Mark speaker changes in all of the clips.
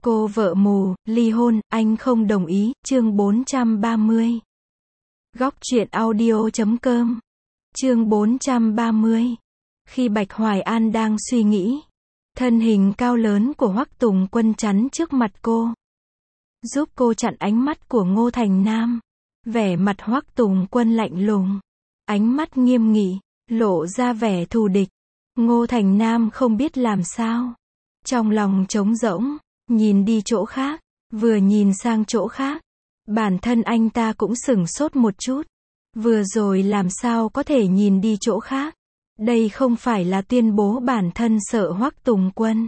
Speaker 1: Cô vợ mù, ly hôn, anh không đồng ý, chương 430. Góc truyện audio.com. Chương 430. Khi Bạch Hoài An đang suy nghĩ, thân hình cao lớn của Hoắc Tùng Quân chắn trước mặt cô, giúp cô chặn ánh mắt của Ngô Thành Nam. Vẻ mặt Hoắc Tùng Quân lạnh lùng, ánh mắt nghiêm nghị, lộ ra vẻ thù địch. Ngô Thành Nam không biết làm sao, trong lòng trống rỗng, nhìn đi chỗ khác, vừa nhìn sang chỗ khác, bản thân anh ta cũng sửng sốt một chút. Vừa rồi làm sao có thể nhìn đi chỗ khác? Đây không phải là tuyên bố bản thân sợ Hoắc Tùng Quân.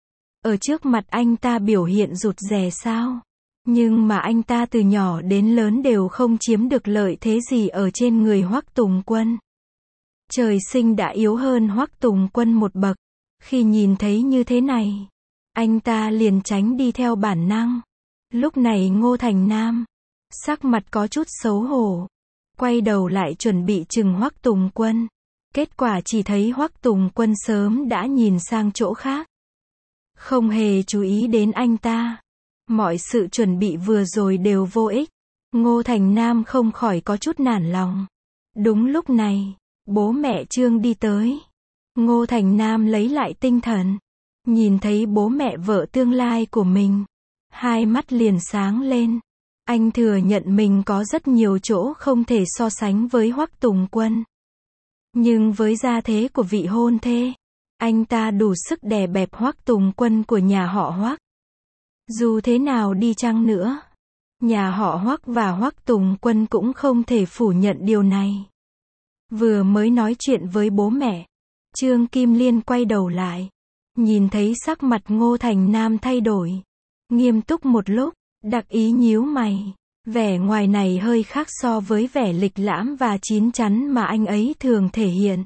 Speaker 1: Ở trước mặt anh ta biểu hiện rụt rè sao? Nhưng mà anh ta từ nhỏ đến lớn đều không chiếm được lợi thế gì ở trên người Hoắc Tùng Quân. Trời sinh đã yếu hơn Hoắc Tùng Quân một bậc. Khi nhìn thấy như thế này, anh ta liền tránh đi theo bản năng. Lúc này Ngô Thành Nam, sắc mặt có chút xấu hổ, quay đầu lại chuẩn bị chừng Hoắc Tùng Quân. Kết quả chỉ thấy Hoắc Tùng Quân sớm đã nhìn sang chỗ khác, không hề chú ý đến anh ta. Mọi sự chuẩn bị vừa rồi đều vô ích. Ngô Thành Nam không khỏi có chút nản lòng. Đúng lúc này, bố mẹ Trương đi tới. Ngô Thành Nam lấy lại tinh thần, nhìn thấy bố mẹ vợ tương lai của mình, hai mắt liền sáng lên. Anh thừa nhận mình có rất nhiều chỗ không thể so sánh với Hoắc Tùng Quân. Nhưng với gia thế của vị hôn thê, anh ta đủ sức đè bẹp Hoắc Tùng Quân của nhà họ Hoắc. Dù thế nào đi chăng nữa, nhà họ Hoắc và Hoắc Tùng Quân cũng không thể phủ nhận điều này. Vừa mới nói chuyện với bố mẹ, Trương Kim Liên quay đầu lại, nhìn thấy sắc mặt Ngô Thành Nam thay đổi, nghiêm túc một lúc, đặc ý nhíu mày. Vẻ ngoài này hơi khác so với vẻ lịch lãm và chín chắn mà anh ấy thường thể hiện,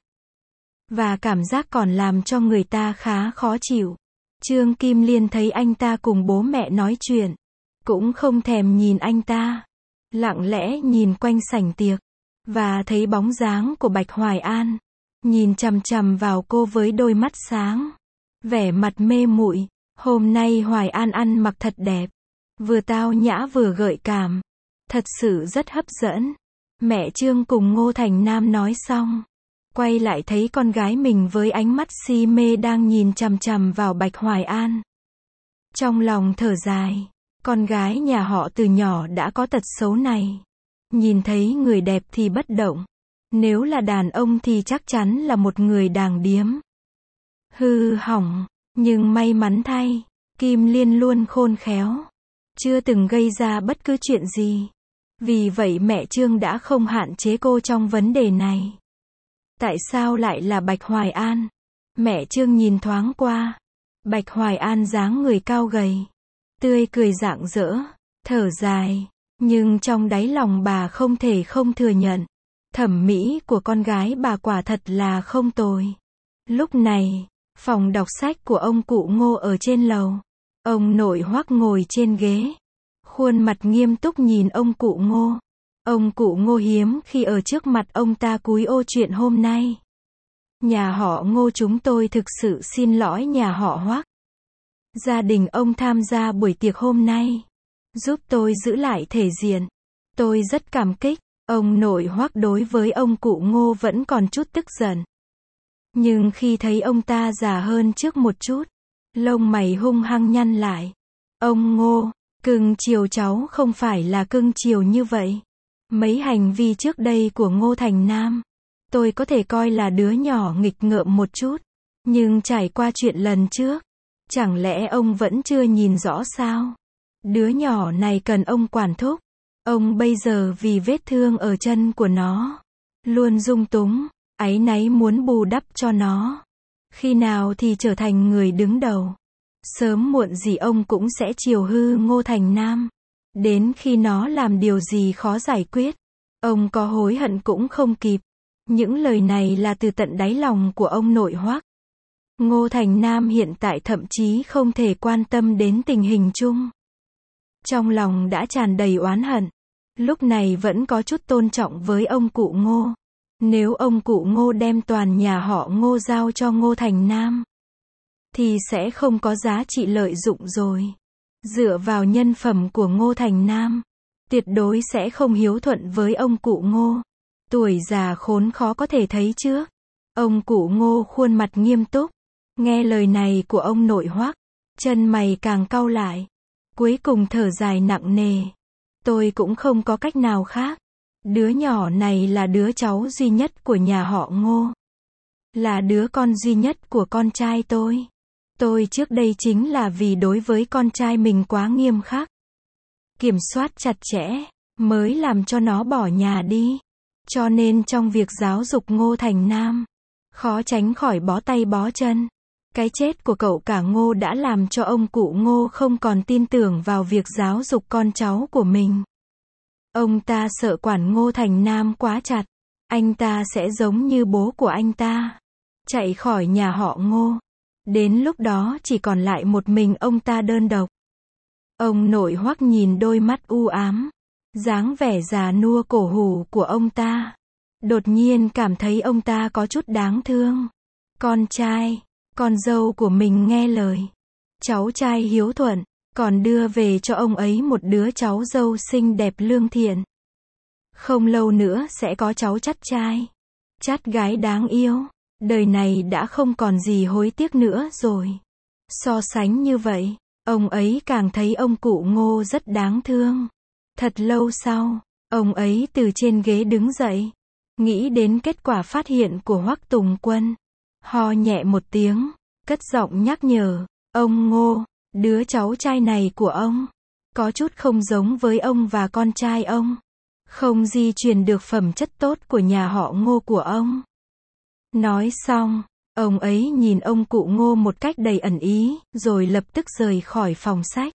Speaker 1: và cảm giác còn làm cho người ta khá khó chịu. Trương Kim Liên thấy anh ta cùng bố mẹ nói chuyện, cũng không thèm nhìn anh ta, lặng lẽ nhìn quanh sảnh tiệc, và thấy bóng dáng của Bạch Hoài An, nhìn chằm chằm vào cô với đôi mắt sáng, vẻ mặt mê muội. Hôm nay Hoài An ăn mặc thật đẹp, vừa tao nhã vừa gợi cảm, thật sự rất hấp dẫn. Mẹ Trương cùng Ngô Thành Nam nói xong, quay lại thấy con gái mình với ánh mắt si mê đang nhìn chằm chằm vào Bạch Hoài An. Trong lòng thở dài, con gái nhà họ từ nhỏ đã có tật xấu này. Nhìn thấy người đẹp thì bất động, nếu là đàn ông thì chắc chắn là một người đàng điếm. Hư hỏng, nhưng may mắn thay, Kim Liên luôn khôn khéo, chưa từng gây ra bất cứ chuyện gì. Vì vậy mẹ Trương đã không hạn chế cô trong vấn đề này. Tại sao lại là Bạch Hoài An? Mẹ Trương nhìn thoáng qua. Bạch Hoài An dáng người cao gầy, tươi cười rạng rỡ, thở dài. Nhưng trong đáy lòng bà không thể không thừa nhận, thẩm mỹ của con gái bà quả thật là không tồi. Lúc này, phòng đọc sách của ông cụ Ngô ở trên lầu. Ông nội Hoắc ngồi trên ghế, khuôn mặt nghiêm túc nhìn ông cụ Ngô. Ông cụ Ngô hiếm khi ở trước mặt ông ta cúi ô chuyện hôm nay. Nhà họ Ngô chúng tôi thực sự xin lỗi nhà họ Hoắc. Gia đình ông tham gia buổi tiệc hôm nay, giúp tôi giữ lại thể diện. Tôi rất cảm kích. Ông nội Hoắc đối với ông cụ Ngô vẫn còn chút tức giận. Nhưng khi thấy ông ta già hơn trước một chút, lông mày hung hăng nhăn lại. Ông Ngô, cưng chiều cháu không phải là cưng chiều như vậy. Mấy hành vi trước đây của Ngô Thành Nam, tôi có thể coi là đứa nhỏ nghịch ngợm một chút. Nhưng trải qua chuyện lần trước, chẳng lẽ ông vẫn chưa nhìn rõ sao? Đứa nhỏ này cần ông quản thúc. Ông bây giờ vì vết thương ở chân của nó, luôn dung túng, áy náy muốn bù đắp cho nó. Khi nào thì trở thành người đứng đầu. Sớm muộn gì ông cũng sẽ chiều hư Ngô Thành Nam. Đến khi nó làm điều gì khó giải quyết, ông có hối hận cũng không kịp. Những lời này là từ tận đáy lòng của ông nội Hoắc. Ngô Thành Nam hiện tại thậm chí không thể quan tâm đến tình hình chung. Trong lòng đã tràn đầy oán hận. Lúc này vẫn có chút tôn trọng với ông cụ Ngô. Nếu ông cụ Ngô đem toàn nhà họ Ngô giao cho Ngô Thành Nam, thì sẽ không có giá trị lợi dụng rồi. Dựa vào nhân phẩm của Ngô Thành Nam, tuyệt đối sẽ không hiếu thuận với ông cụ Ngô. Tuổi già khốn khó có thể thấy trước. Ông cụ Ngô khuôn mặt nghiêm túc. Nghe lời này của ông nội Hoắc, chân mày càng cau lại. Cuối cùng thở dài nặng nề. Tôi cũng không có cách nào khác. Đứa nhỏ này là đứa cháu duy nhất của nhà họ Ngô. Là đứa con duy nhất của con trai tôi. Tôi trước đây chính là vì đối với con trai mình quá nghiêm khắc, kiểm soát chặt chẽ, mới làm cho nó bỏ nhà đi. Cho nên trong việc giáo dục Ngô Thành Nam, khó tránh khỏi bó tay bó chân. Cái chết của cậu cả Ngô đã làm cho ông cụ Ngô không còn tin tưởng vào việc giáo dục con cháu của mình. Ông ta sợ quản Ngô Thành Nam quá chặt, anh ta sẽ giống như bố của anh ta, chạy khỏi nhà họ Ngô. Đến lúc đó chỉ còn lại một mình ông ta đơn độc. Ông nội Hoắc nhìn đôi mắt u ám, dáng vẻ già nua cổ hủ của ông ta. Đột nhiên cảm thấy ông ta có chút đáng thương. Con trai, con dâu của mình nghe lời. Cháu trai hiếu thuận, còn đưa về cho ông ấy một đứa cháu dâu xinh đẹp lương thiện. Không lâu nữa sẽ có cháu chắt trai, chắt gái đáng yêu. Đời này đã không còn gì hối tiếc nữa rồi. So sánh như vậy, ông ấy càng thấy ông cụ Ngô rất đáng thương. Thật lâu sau, ông ấy từ trên ghế đứng dậy, nghĩ đến kết quả phát hiện của Hoắc Tùng Quân. Ho nhẹ một tiếng, cất giọng nhắc nhở, ông Ngô, đứa cháu trai này của ông, có chút không giống với ông và con trai ông. Không di truyền được phẩm chất tốt của nhà họ Ngô của ông. Nói xong, ông ấy nhìn ông cụ Ngô một cách đầy ẩn ý, rồi lập tức rời khỏi phòng sách.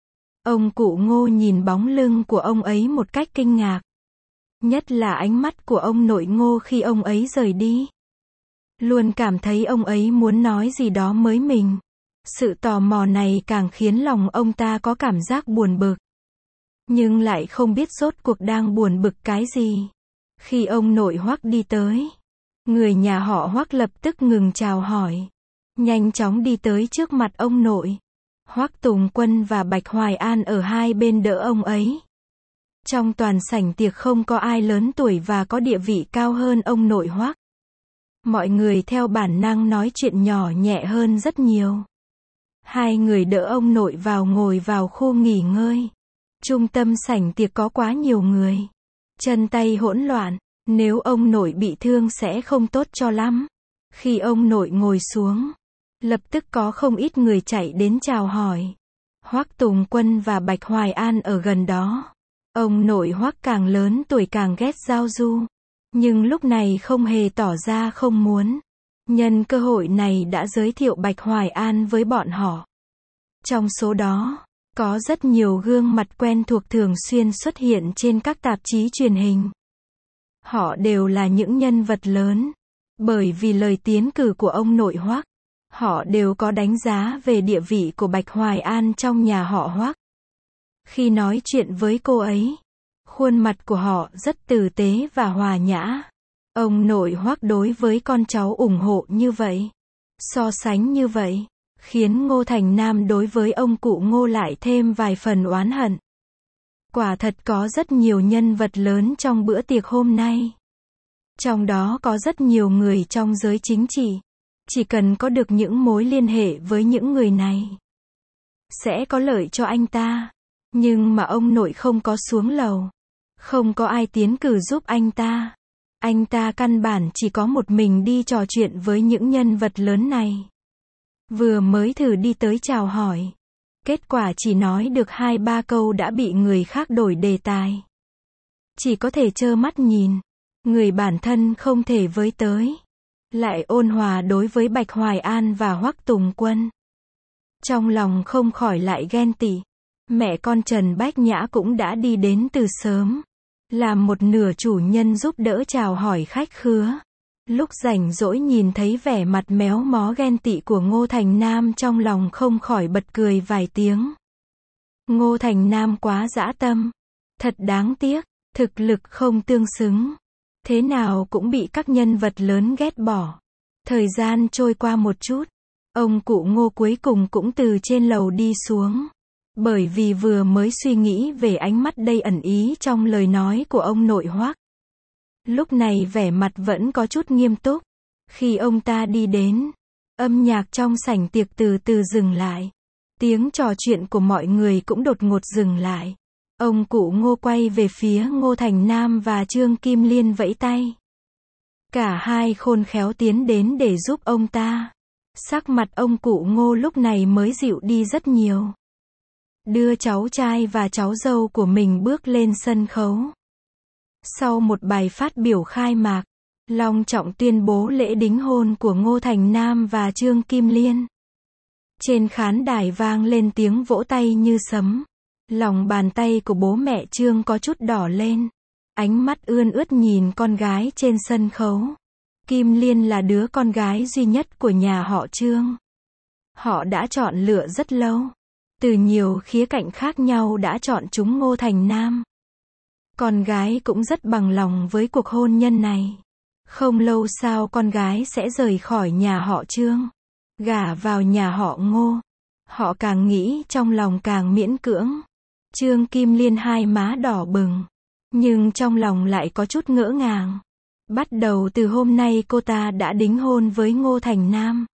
Speaker 1: Ông cụ Ngô nhìn bóng lưng của ông ấy một cách kinh ngạc. Nhất là ánh mắt của ông nội Ngô khi ông ấy rời đi. Luôn cảm thấy ông ấy muốn nói gì đó với mình. Sự tò mò này càng khiến lòng ông ta có cảm giác buồn bực. Nhưng lại không biết rốt cuộc đang buồn bực cái gì. Khi ông nội Hoắc đi tới, người nhà họ Hoắc lập tức ngừng chào hỏi, nhanh chóng đi tới trước mặt ông nội. Hoắc Tùng Quân và Bạch Hoài An ở hai bên đỡ ông ấy. Trong toàn sảnh tiệc không có ai lớn tuổi và có địa vị cao hơn ông nội Hoắc. Mọi người theo bản năng nói chuyện nhỏ nhẹ hơn rất nhiều. Hai người đỡ ông nội vào ngồi vào khu nghỉ ngơi. Trung tâm sảnh tiệc có quá nhiều người. Chân tay hỗn loạn. Nếu ông nội bị thương sẽ không tốt cho lắm. Khi ông nội ngồi xuống, lập tức có không ít người chạy đến chào hỏi. Hoắc Tùng Quân và Bạch Hoài An ở gần đó. Ông nội Hoắc càng lớn tuổi càng ghét giao du. Nhưng lúc này không hề tỏ ra không muốn. Nhân cơ hội này đã giới thiệu Bạch Hoài An với bọn họ. Trong số đó, có rất nhiều gương mặt quen thuộc thường xuyên xuất hiện trên các tạp chí truyền hình. Họ đều là những nhân vật lớn. Bởi vì lời tiến cử của ông nội Hoắc, họ đều có đánh giá về địa vị của Bạch Hoài An trong nhà họ Hoắc. Khi nói chuyện với cô ấy, khuôn mặt của họ rất tử tế và hòa nhã. Ông nội Hoắc đối với con cháu ủng hộ như vậy, so sánh như vậy, khiến Ngô Thành Nam đối với ông cụ Ngô lại thêm vài phần oán hận. Quả thật có rất nhiều nhân vật lớn trong bữa tiệc hôm nay. Trong đó có rất nhiều người trong giới chính trị. Chỉ cần có được những mối liên hệ với những người này, sẽ có lợi cho anh ta. Nhưng mà ông nội không có xuống lầu. Không có ai tiến cử giúp anh ta. Anh ta căn bản chỉ có một mình đi trò chuyện với những nhân vật lớn này. Vừa mới thử đi tới chào hỏi. Kết quả chỉ nói được 2-3 câu đã bị người khác đổi đề tài. Chỉ có thể trơ mắt nhìn. Người bản thân không thể với tới. Lại ôn hòa đối với Bạch Hoài An và Hoắc Tùng Quân. Trong lòng không khỏi lại ghen tị. Mẹ con Trần Bách Nhã cũng đã đi đến từ sớm. Làm một nửa chủ nhân giúp đỡ chào hỏi khách khứa. Lúc rảnh rỗi nhìn thấy vẻ mặt méo mó ghen tị của Ngô Thành Nam trong lòng không khỏi bật cười vài tiếng. Ngô Thành Nam quá dã tâm. Thật đáng tiếc, thực lực không tương xứng. Thế nào cũng bị các nhân vật lớn ghét bỏ. Thời gian trôi qua một chút. Ông cụ Ngô cuối cùng cũng từ trên lầu đi xuống. Bởi vì vừa mới suy nghĩ về ánh mắt đầy ẩn ý trong lời nói của ông nội Hoắc. Lúc này vẻ mặt vẫn có chút nghiêm túc. Khi ông ta đi đến, âm nhạc trong sảnh tiệc từ từ dừng lại. Tiếng trò chuyện của mọi người cũng đột ngột dừng lại. Ông cụ Ngô quay về phía Ngô Thành Nam và Trương Kim Liên vẫy tay. Cả hai khôn khéo tiến đến để giúp ông ta. Sắc mặt ông cụ Ngô lúc này mới dịu đi rất nhiều. Đưa cháu trai và cháu dâu của mình bước lên sân khấu. Sau một bài phát biểu khai mạc, long trọng tuyên bố lễ đính hôn của Ngô Thành Nam và Trương Kim Liên. Trên khán đài vang lên tiếng vỗ tay như sấm. Lòng bàn tay của bố mẹ Trương có chút đỏ lên. Ánh mắt ươn ướt nhìn con gái trên sân khấu. Kim Liên là đứa con gái duy nhất của nhà họ Trương. Họ đã chọn lựa rất lâu. Từ nhiều khía cạnh khác nhau đã chọn chúng Ngô Thành Nam. Con gái cũng rất bằng lòng với cuộc hôn nhân này. Không lâu sau con gái sẽ rời khỏi nhà họ Trương, gả vào nhà họ Ngô. Họ càng nghĩ trong lòng càng miễn cưỡng. Trương Kim Liên hai má đỏ bừng, nhưng trong lòng lại có chút ngỡ ngàng. Bắt đầu từ hôm nay cô ta đã đính hôn với Ngô Thành Nam.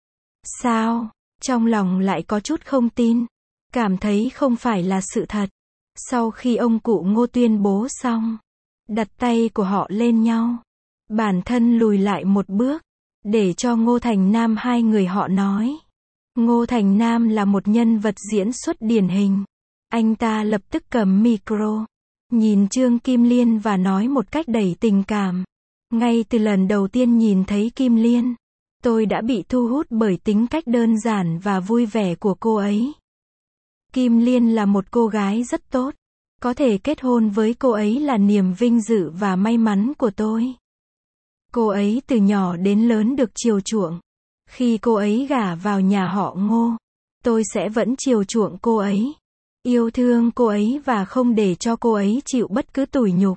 Speaker 1: Sao? Trong lòng lại có chút không tin. Cảm thấy không phải là sự thật. Sau khi ông cụ Ngô tuyên bố xong, đặt tay của họ lên nhau. Bản thân lùi lại một bước, để cho Ngô Thành Nam hai người họ nói. Ngô Thành Nam là một nhân vật diễn xuất điển hình. Anh ta lập tức cầm micro, nhìn Trương Kim Liên và nói một cách đầy tình cảm. Ngay từ lần đầu tiên nhìn thấy Kim Liên, tôi đã bị thu hút bởi tính cách đơn giản và vui vẻ của cô ấy. Kim Liên là một cô gái rất tốt. Có thể kết hôn với cô ấy là niềm vinh dự và may mắn của tôi. Cô ấy từ nhỏ đến lớn được chiều chuộng. Khi cô ấy gả vào nhà họ Ngô, tôi sẽ vẫn chiều chuộng cô ấy, yêu thương cô ấy và không để cho cô ấy chịu bất cứ tủi nhục,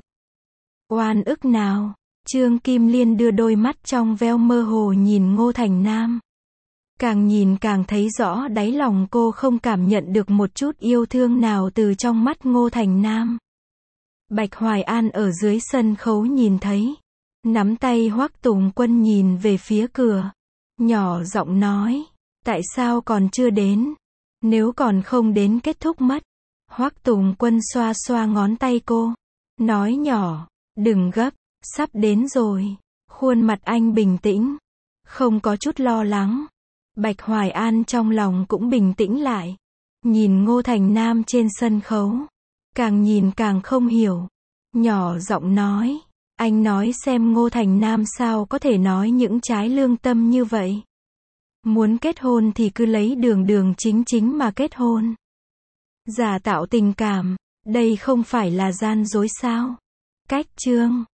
Speaker 1: oan ức nào. Trương Kim Liên đưa đôi mắt trong veo mơ hồ nhìn Ngô Thành Nam. Càng nhìn càng thấy rõ đáy lòng cô không cảm nhận được một chút yêu thương nào từ trong mắt Ngô Thành Nam. Bạch Hoài An ở dưới sân khấu nhìn thấy, nắm tay Hoắc Tùng Quân nhìn về phía cửa, nhỏ giọng nói, tại sao còn chưa đến? Nếu còn không đến kết thúc mất. Hoắc Tùng Quân xoa xoa ngón tay cô, nói nhỏ, đừng gấp, sắp đến rồi. Khuôn mặt anh bình tĩnh, không có chút lo lắng. Bạch Hoài An trong lòng cũng bình tĩnh lại, nhìn Ngô Thành Nam trên sân khấu, càng nhìn càng không hiểu, nhỏ giọng nói, anh nói xem Ngô Thành Nam sao có thể nói những trái lương tâm như vậy. Muốn kết hôn thì cứ lấy đường đường chính chính mà kết hôn. Giả tạo tình cảm, đây không phải là gian dối sao? Cách Trương